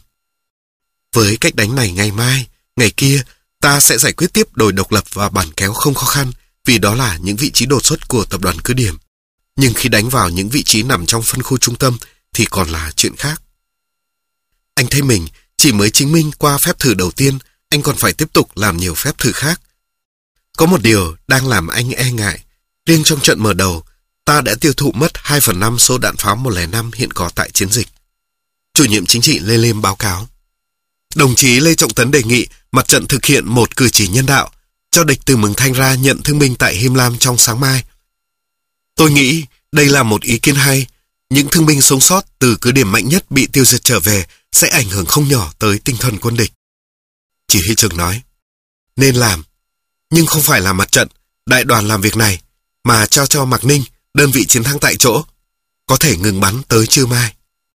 Với cách đánh này ngày mai, ngày kia, ta sẽ giải quyết tiếp đồi độc lập và bản kéo không khó khăn, vì đó là những vị trí đột xuất của tập đoàn cứ điểm. Nhưng khi đánh vào những vị trí nằm trong phân khu trung tâm thì còn là chuyện khác. Anh thấy mình chỉ mới chứng minh qua phép thử đầu tiên, anh còn phải tiếp tục làm nhiều phép thử khác. Có một điều đang làm anh e ngại. Riêng trong trận mở đầu, ta đã tiêu thụ mất hai phần năm số đạn pháo một không năm hiện có tại chiến dịch. Chủ nhiệm chính trị Lê Liêm báo cáo. Đồng chí Lê Trọng Tấn đề nghị mặt trận thực hiện một cử chỉ nhân đạo, cho địch từ Mường Thanh ra nhận thương binh tại Him Lam trong sáng mai. Tôi nghĩ đây là một ý kiến hay. Những thương binh sống sót từ cứ điểm mạnh nhất bị tiêu diệt trở về sẽ ảnh hưởng không nhỏ tới tinh thần quân địch. Chỉ huy trưởng nói, nên làm, nhưng không phải là mặt trận, đại đoàn làm việc này, mà trao cho Mạc Ninh, đơn vị chiến thắng tại chỗ, có thể ngừng bắn tới trưa mai.